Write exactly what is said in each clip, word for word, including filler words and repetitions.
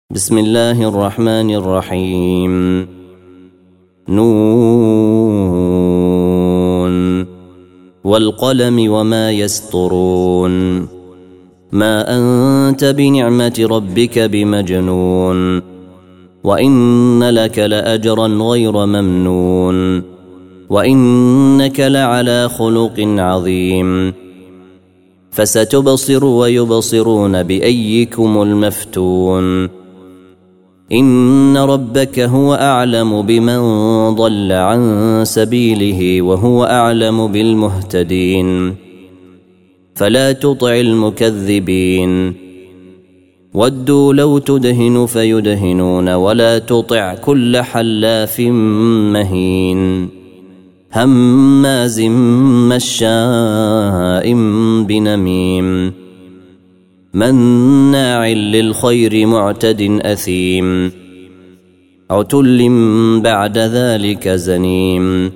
بسم الله الرحمن الرحيم. نون والقلم وما يسطرون. ما أنت بنعمة ربك بمجنون، وإن لك لأجرا غير ممنون، وإنك لعلى خلق عظيم. فستبصر ويبصرون بأيكم المفتون. إن ربك هو أعلم بمن ضل عن سبيله وهو أعلم بالمهتدين. فلا تطع المكذبين. ودوا لو تدهن فيدهنون، ولا تطع كل حلاف مهين هماز مشاء بنميم مناع للخير معتد أثيم عتل بعد ذلك زنيم.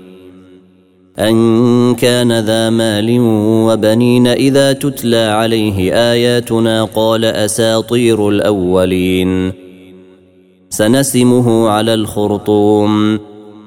أن كان ذا مال وبنين إذا تتلى عليه آياتنا قال أساطير الأولين. سنسمه على الخرطوم.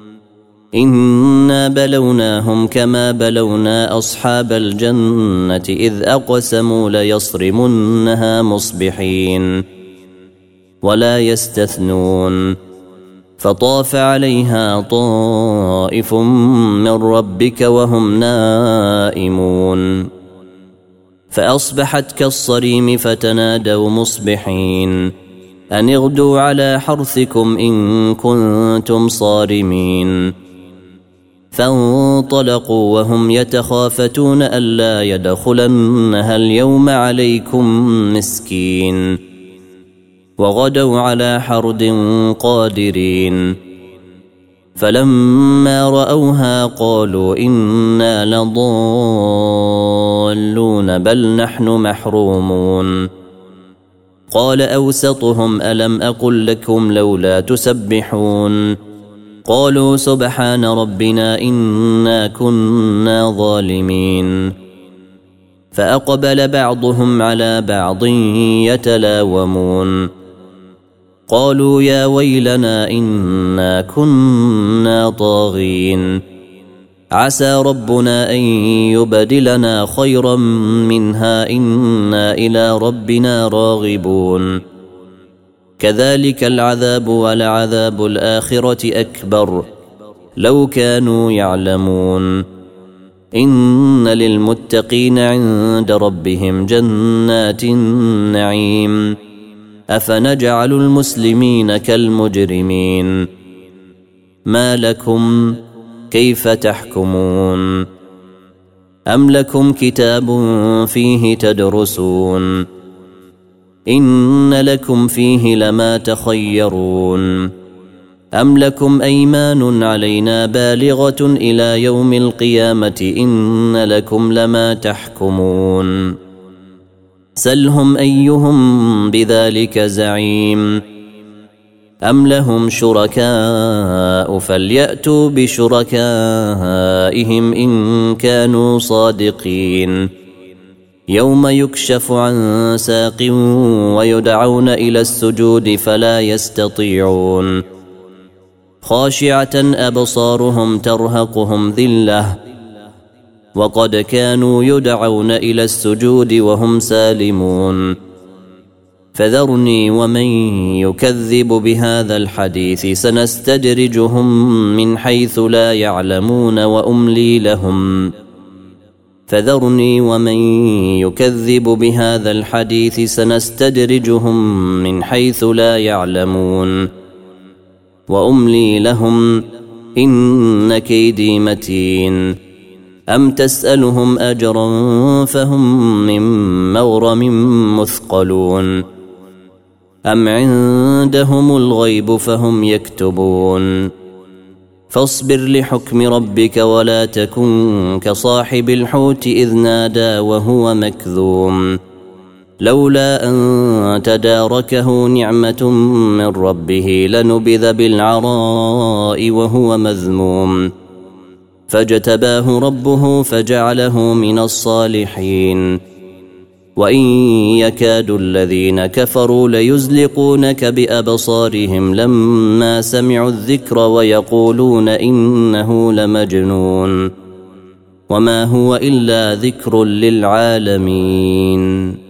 إنا بلوناهم كما بلونا أصحاب الجنة إذ أقسموا ليصرمنها مصبحين ولا يستثنون. فطاف عليها طائف من ربك وهم نائمون، فأصبحت كالصريم فتنادوا مصبحين أن اغدوا على حرثكم إن كنتم صارمين. فانطلقوا وهم يتخافتون ألا يدخلنها اليوم عليكم مسكين، وغدوا على حرد قادرين. فلما رأوها قالوا إنا لضالون بل نحن محرومون. قال أوسطهم ألم أقل لكم لولا تسبحون؟ قالوا سبحان ربنا إنا كنا ظالمين. فأقبل بعضهم على بعض يتلاومون قالوا يا ويلنا إنا كنا طاغين. عسى ربنا أن يبدلنا خيرا منها إنا إلى ربنا راغبون. كذلك العذاب ولعذاب الآخرة أكبر لو كانوا يعلمون. إن للمتقين عند ربهم جنات النعيم. أفنجعل المسلمين كالمجرمين؟ ما لكم كيف تحكمون؟ أم لكم كتاب فيه تدرسون؟ إن لكم فيه لما تخيرون. أم لكم أيمان علينا بالغة إلى يوم القيامة إن لكم لما تحكمون. سلهم أيهم بذلك زعيم. أم لهم شركاء فليأتوا بشركائهم إن كانوا صادقين. يوم يكشف عن ساق ويدعون إلى السجود فلا يستطيعون. خاشعة أبصارهم ترهقهم ذلة وقد كانوا يدعون إلى السجود وهم سالمون. فذرني ومن يكذب بهذا الحديث سنستدرجهم من حيث لا يعلمون وأملي لهم. فذرني ومن يكذب بهذا الحديث سنستدرجهم من حيث لا يعلمون وأملي لهم إن كيدي متين. أم تسألهم أجرا فهم من مغرم مثقلون، أم عندهم الغيب فهم يكتبون. فاصبر لحكم ربك ولا تكن كصاحب الحوت إذ نادى وهو مكذوم لولا أن تداركه نعمة من ربه لنبذ بالعراء وهو مذموم. فاجتباه ربه فجعله من الصالحين. وإن يكاد الذين كفروا ليزلقونك بأبصارهم لما سمعوا الذكر ويقولون إنه لمجنون وما هو إلا ذكر للعالمين.